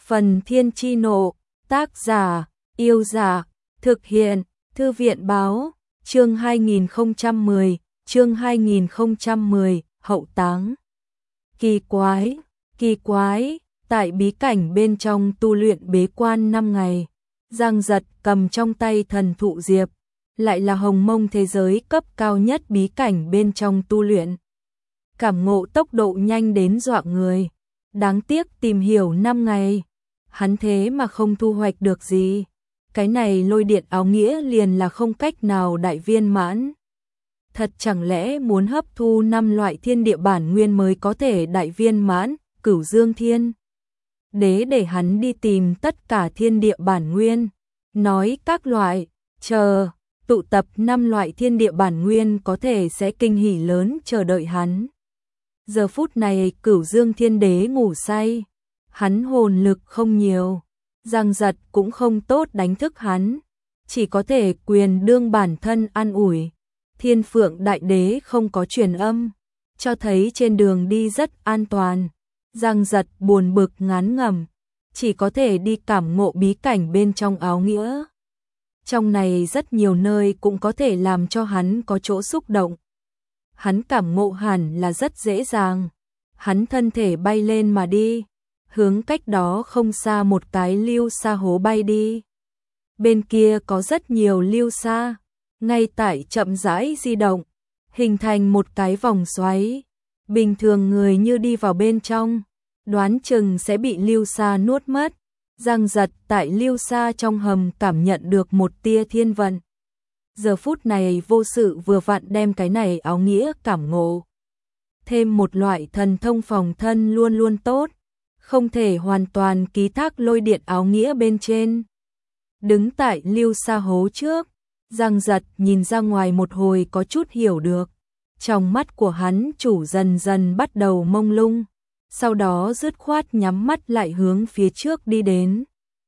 Phần Thiên Chi Nộ, tác giả, Yêu Dạ, thực hiện, Thư viện Báo, chương 2010, hậu táng. Kỳ quái, tại bí cảnh bên trong tu luyện bế quan 5 ngày, Giang Giật cầm trong tay thần thụ diệp, lại là hồng mông thế giới cấp cao nhất bí cảnh bên trong tu luyện. Cảm ngộ tốc độ nhanh đến dọa người, đáng tiếc tìm hiểu 5 ngày, hắn thế mà không thu hoạch được gì. Cái này lôi điện áo nghĩa liền là không cách nào đại viên mãn. Thật chẳng lẽ muốn hấp thu 5 loại thiên địa bản nguyên mới có thể đại viên mãn, Cửu Dương Thiên Đế để hắn đi tìm tất cả thiên địa bản nguyên, nói các loại, chờ, tụ tập 5 loại thiên địa bản nguyên có thể sẽ kinh hỉ lớn chờ đợi hắn. Giờ phút này Cửu Dương Thiên Đế ngủ say, hắn hồn lực không nhiều, Giang Giật cũng không tốt đánh thức hắn, chỉ có thể quyền đương bản thân an ủi. Thiên Phượng Đại Đế không có truyền âm, cho thấy trên đường đi rất an toàn. Giang Giật buồn bực ngán ngẩm, chỉ có thể đi cảm ngộ bí cảnh bên trong áo nghĩa. Trong này rất nhiều nơi cũng có thể làm cho hắn có chỗ xúc động. Hắn cảm ngộ hẳn là rất dễ dàng. Hắn thân thể bay lên mà đi, hướng cách đó không xa một cái lưu sa hố bay đi. Bên kia có rất nhiều lưu sa, ngay tại chậm rãi di động, hình thành một cái vòng xoáy. Bình thường người như đi vào bên trong, đoán chừng sẽ bị lưu sa nuốt mất. Giang Giật tại lưu sa trong hầm cảm nhận được một tia thiên vận. Giờ phút này vô sự vừa vặn đem cái này áo nghĩa cảm ngộ. Thêm một loại thần thông phòng thân luôn luôn tốt, không thể hoàn toàn ký thác lôi điện áo nghĩa bên trên. Đứng tại lưu sa hố trước, Giang Giật nhìn ra ngoài một hồi có chút hiểu được. Trong mắt của hắn chủ dần dần bắt đầu mông lung, sau đó dứt khoát nhắm mắt lại hướng phía trước đi đến.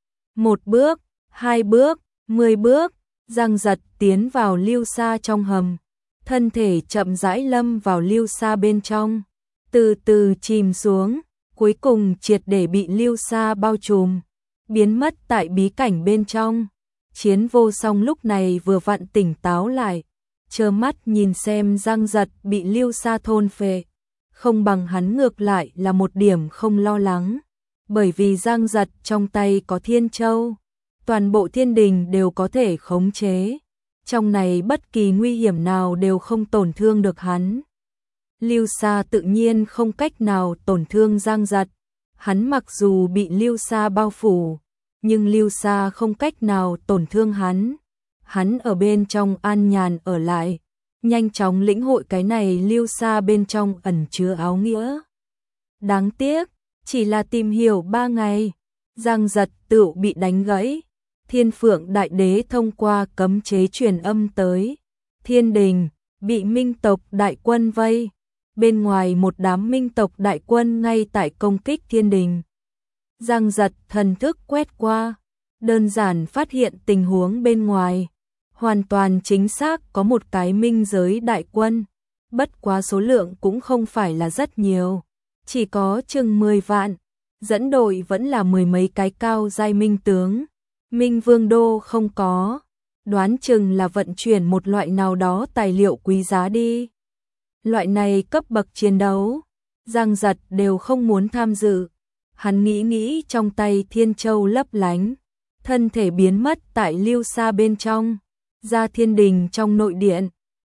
1 bước, 2 bước, 10 bước, Giang Giật tiến vào lưu sa trong hầm, thân thể chậm rãi lâm vào lưu sa bên trong, từ từ chìm xuống, cuối cùng triệt để bị lưu sa bao trùm, biến mất tại bí cảnh bên trong. Chiến Vô Song lúc này vừa vặn tỉnh táo lại, trơ mắt nhìn xem Giang Giật bị lưu sa thôn phệ, không bằng hắn ngược lại là một điểm không lo lắng, bởi vì Giang Giật trong tay có Thiên Châu, toàn bộ thiên đình đều có thể khống chế, trong này bất kỳ nguy hiểm nào đều không tổn thương được hắn. Lưu sa tự nhiên không cách nào tổn thương Giang Giật, hắn mặc dù bị lưu sa bao phủ, nhưng lưu sa không cách nào tổn thương hắn. Hắn ở bên trong an nhàn ở lại, nhanh chóng lĩnh hội cái này lưu sa bên trong ẩn chứa áo nghĩa. Đáng tiếc, chỉ là tìm hiểu 3 ngày, Giang Giật tựu bị đánh gãy. Thiên Phượng Đại Đế thông qua cấm chế truyền âm tới. Thiên đình, bị minh tộc đại quân vây. Bên ngoài một đám minh tộc đại quân ngay tại công kích thiên đình. Giang Giật thần thức quét qua, đơn giản phát hiện tình huống bên ngoài. Hoàn toàn chính xác có một cái minh giới đại quân, bất quá số lượng cũng không phải là rất nhiều, chỉ có chừng 10 vạn, dẫn đội vẫn là 10 mấy cái cao giai minh tướng. Minh Vương Đô không có, đoán chừng là vận chuyển một loại nào đó tài liệu quý giá đi. Loại này cấp bậc chiến đấu, Giang Giật đều không muốn tham dự. Hắn nghĩ trong tay Thiên Châu lấp lánh, thân thể biến mất tại lưu sa bên trong, ra thiên đình trong nội điện.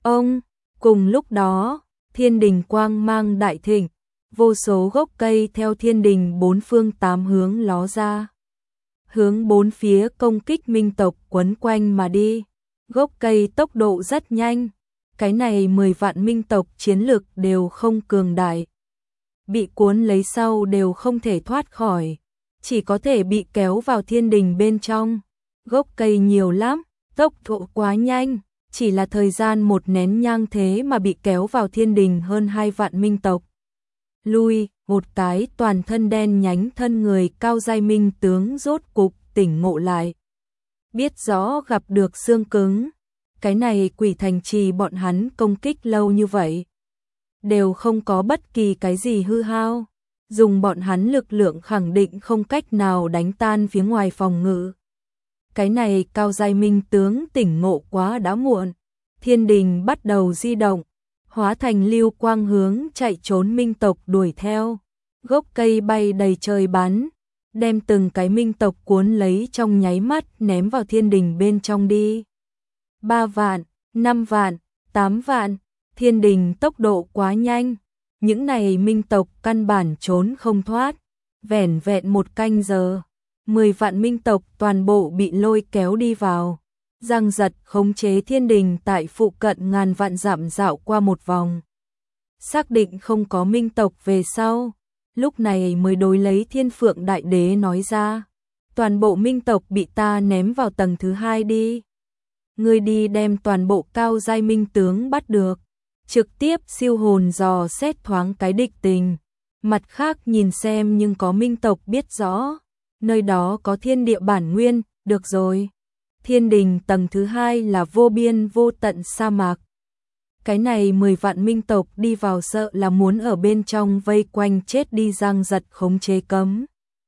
Cùng lúc đó, thiên đình quang mang đại thịnh, vô số gốc cây theo thiên đình 4 phương 8 hướng ló ra, hướng 4 phía công kích minh tộc quấn quanh mà đi. Gốc cây tốc độ rất nhanh, cái này 10 vạn minh tộc chiến lực đều không cường đại, bị cuốn lấy sau đều không thể thoát khỏi, chỉ có thể bị kéo vào thiên đình bên trong. Gốc cây nhiều lắm, tốc độ quá nhanh, chỉ là thời gian một nén nhang thế mà bị kéo vào thiên đình hơn 2 vạn minh tộc. Một cái toàn thân đen nhánh thân người cao giai minh tướng rốt cục tỉnh ngộ lại. Biết rõ gặp được xương cứng, cái này quỷ thành trì bọn hắn công kích lâu như vậy, đều không có bất kỳ cái gì hư hao. dùng bọn hắn lực lượng khẳng định không cách nào đánh tan phía ngoài phòng ngự. Cái này cao giai minh tướng tỉnh ngộ quá đã muộn, thiên đình bắt đầu di động, hóa thành lưu quang hướng chạy trốn minh tộc đuổi theo, gốc cây bay đầy trời bắn, đem từng cái minh tộc cuốn lấy trong nháy mắt ném vào thiên đình bên trong đi. 3 vạn, 5 vạn, 8 vạn, thiên đình tốc độ quá nhanh, những này minh tộc căn bản trốn không thoát, vẻn vẹn 1 canh giờ, 10 vạn minh tộc toàn bộ bị lôi kéo đi vào. Giang Giật khống chế thiên đình tại phụ cận ngàn vạn dặm dạo qua một vòng. Xác định không có minh tộc về sau, lúc này mới đối lấy Thiên Phượng Đại Đế nói ra. Toàn bộ minh tộc bị ta ném vào tầng thứ 2 đi. Ngươi đi đem toàn bộ cao giai minh tướng bắt được. Trực tiếp siêu hồn dò xét thoáng cái địch tình. Mặt khác nhìn xem nhưng có minh tộc biết rõ. Nơi đó có thiên địa bản nguyên, được rồi. Thiên đình tầng thứ 2 là vô biên vô tận sa mạc. Cái này 10 vạn minh tộc đi vào sợ là muốn ở bên trong vây quanh chết đi. Giang Giật khống chế cấm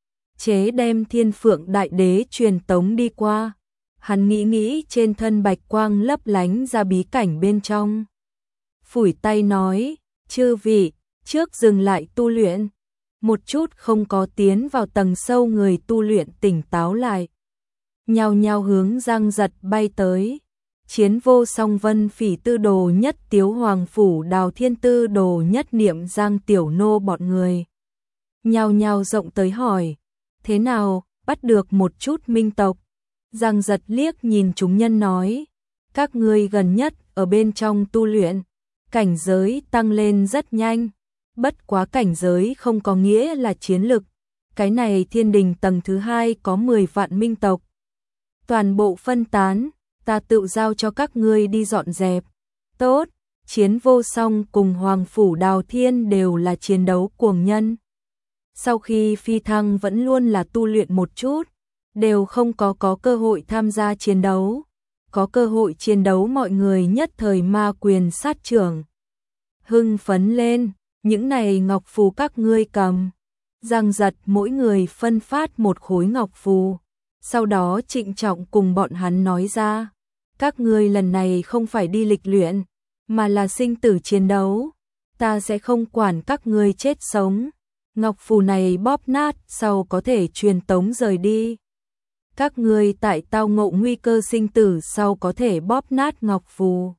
chế đem Thiên Phượng Đại Đế truyền tống đi qua. Hắn nghĩ trên thân bạch quang lấp lánh ra bí cảnh bên trong. Phủi tay nói, chư vị, trước dừng lại tu luyện. Một chút không có tiến vào tầng sâu người tu luyện tỉnh táo lại. Nhao nhao hướng Giang Giật bay tới. Chiến Vô Song Vân Phỉ Tư Đồ Nhất Tiếu Hoàng Phủ Đào Thiên Tư Đồ Nhất Niệm Giang Tiểu Nô bọn người. Nhao nhao rộng tới hỏi, thế nào, bắt được một chút minh tộc. Giang Giật liếc nhìn chúng nhân nói, các ngươi gần nhất ở bên trong tu luyện, cảnh giới tăng lên rất nhanh. Bất quá cảnh giới không có nghĩa là chiến lực. Cái này thiên đình tầng thứ 2 có 10 vạn minh tộc. Toàn bộ phân tán, ta tự giao cho các ngươi đi dọn dẹp. Tốt, Chiến Vô Song cùng Hoàng Phủ Đào Thiên đều là chiến đấu cuồng nhân. Sau khi phi thăng vẫn luôn là tu luyện một chút, đều không có cơ hội tham gia chiến đấu. Có cơ hội chiến đấu mọi người nhất thời ma quyền sát trưởng. Hưng phấn lên, những này ngọc phù các ngươi cầm. Giang Giật mỗi người phân phát một khối ngọc phù. Sau đó trịnh trọng cùng bọn hắn nói ra, các ngươi lần này không phải đi lịch luyện, mà là sinh tử chiến đấu. Ta sẽ không quản các ngươi chết sống. Ngọc phù này bóp nát sau có thể truyền tống rời đi. Các ngươi tại tao ngộ nguy cơ sinh tử sau có thể bóp nát ngọc phù.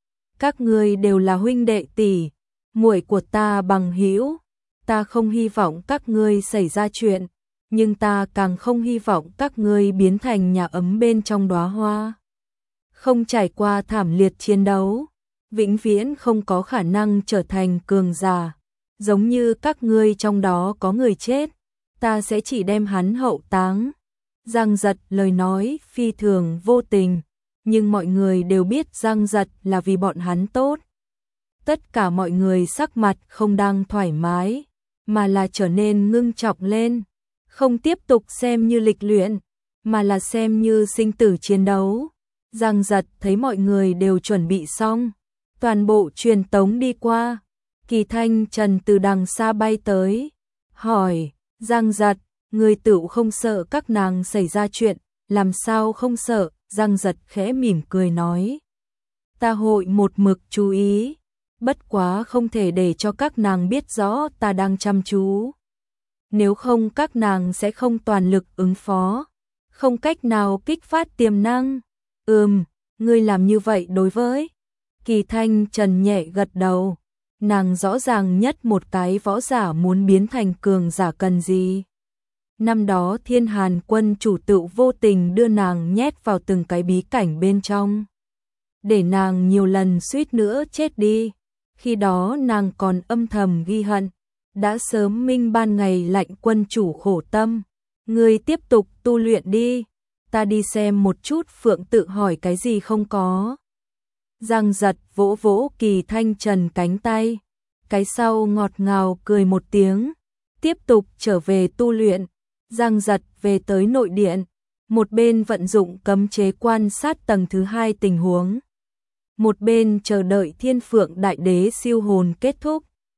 Các ngươi đều là huynh đệ tỷ, muội của ta bằng hữu. Ta không hy vọng các ngươi xảy ra chuyện, nhưng ta càng không hy vọng các ngươi biến thành nhà ấm bên trong đóa hoa. Không trải qua thảm liệt chiến đấu, vĩnh viễn không có khả năng trở thành cường giả. Giống như các ngươi trong đó có người chết, ta sẽ chỉ đem hắn hậu táng. Giang Giật lời nói phi thường vô tình, nhưng mọi người đều biết Giang Giật là vì bọn hắn tốt. Tất cả mọi người sắc mặt không đang thoải mái, mà là trở nên ngưng trọng lên. Không tiếp tục xem như lịch luyện, mà là xem như sinh tử chiến đấu. Giang Giật thấy mọi người đều chuẩn bị xong, toàn bộ truyền tống đi qua. Kỳ Thanh Trần từ đằng xa bay tới, hỏi, Giang Giật, người tựu không sợ các nàng xảy ra chuyện, làm sao không sợ? Giang Giật khẽ mỉm cười nói, ta hội một mực chú ý, bất quá không thể để cho các nàng biết rõ ta đang chăm chú. Nếu không các nàng sẽ không toàn lực ứng phó, không cách nào kích phát tiềm năng. Ngươi làm như vậy đối với. Kỳ Thanh Trần nhẹ gật đầu, nàng rõ ràng nhất một cái võ giả muốn biến thành cường giả cần gì. Năm đó Thiên Hàn Quân chủ tự vô tình đưa nàng nhét vào từng cái bí cảnh bên trong, để nàng nhiều lần suýt nữa chết đi. Khi đó nàng còn âm thầm ghi hận, đã sớm minh ban ngày lạnh quân chủ khổ tâm. Ngươi tiếp tục tu luyện đi, ta đi xem một chút Phượng tự hỏi cái gì không có. Giang Giật vỗ vỗ Kỳ Thanh Trần cánh tay, cái sau ngọt ngào cười một tiếng, tiếp tục trở về tu luyện. Giang Giật về tới nội điện, một bên vận dụng cấm chế quan sát tầng thứ 2 tình huống, một bên chờ đợi Thiên Phượng Đại Đế siêu hồn kết thúc.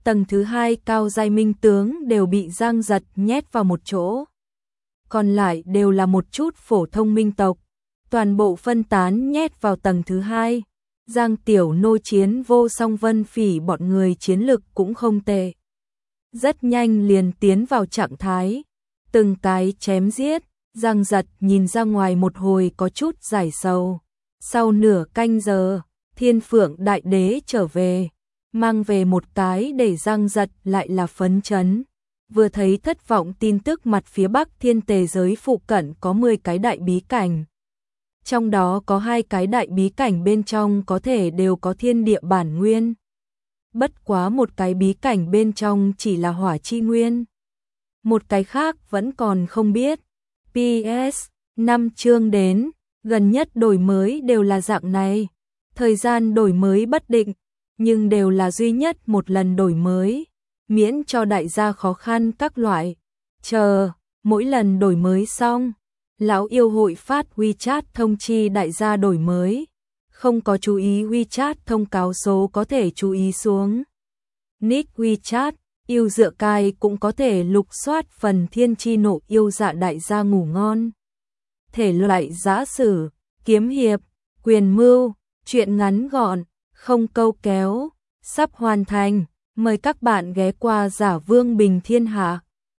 tầng thứ 2 cao giai minh tướng đều bị Giang Giật nhét vào một chỗ. Còn lại đều là một chút phổ thông minh tộc, toàn bộ phân tán nhét vào tầng thứ 2. Giang Tiểu Nô chiến vô song Vân Phỉ bọn người chiến lực cũng không tệ. Rất nhanh liền tiến vào trạng thái, từng cái chém giết. Giang Giật nhìn ra ngoài một hồi có chút giải sầu. Sau nửa canh giờ, Thiên Phượng Đại Đế trở về, mang về một cái để Giang Giật lại là phấn chấn. Vừa thấy thất vọng tin tức mặt phía Bắc Thiên Tề giới phụ cận có 10 cái đại bí cảnh. Trong đó có 2 cái đại bí cảnh bên trong có thể đều có thiên địa bản nguyên. Bất quá một cái bí cảnh bên trong chỉ là hỏa chi nguyên. Một cái khác vẫn còn không biết. PS, 5 chương đến, gần nhất đổi mới đều là dạng này. Thời gian đổi mới bất định, nhưng đều là duy nhất một lần đổi mới, miễn cho đại gia khó khăn các loại. Chờ, mỗi lần đổi mới xong, lão yêu hội phát WeChat thông chi đại gia đổi mới. Không có chú ý WeChat thông cáo số có thể chú ý xuống. Nick WeChat, yêu dựa cai cũng có thể lục soát phần thiên chi nộ yêu dạ đại gia ngủ ngon. Thể loại giã sử, kiếm hiệp, quyền mưu, truyện ngắn gọn, không câu kéo, sắp hoàn thành. Mời các bạn ghé qua Giả Vương Bình Thiên Hạ.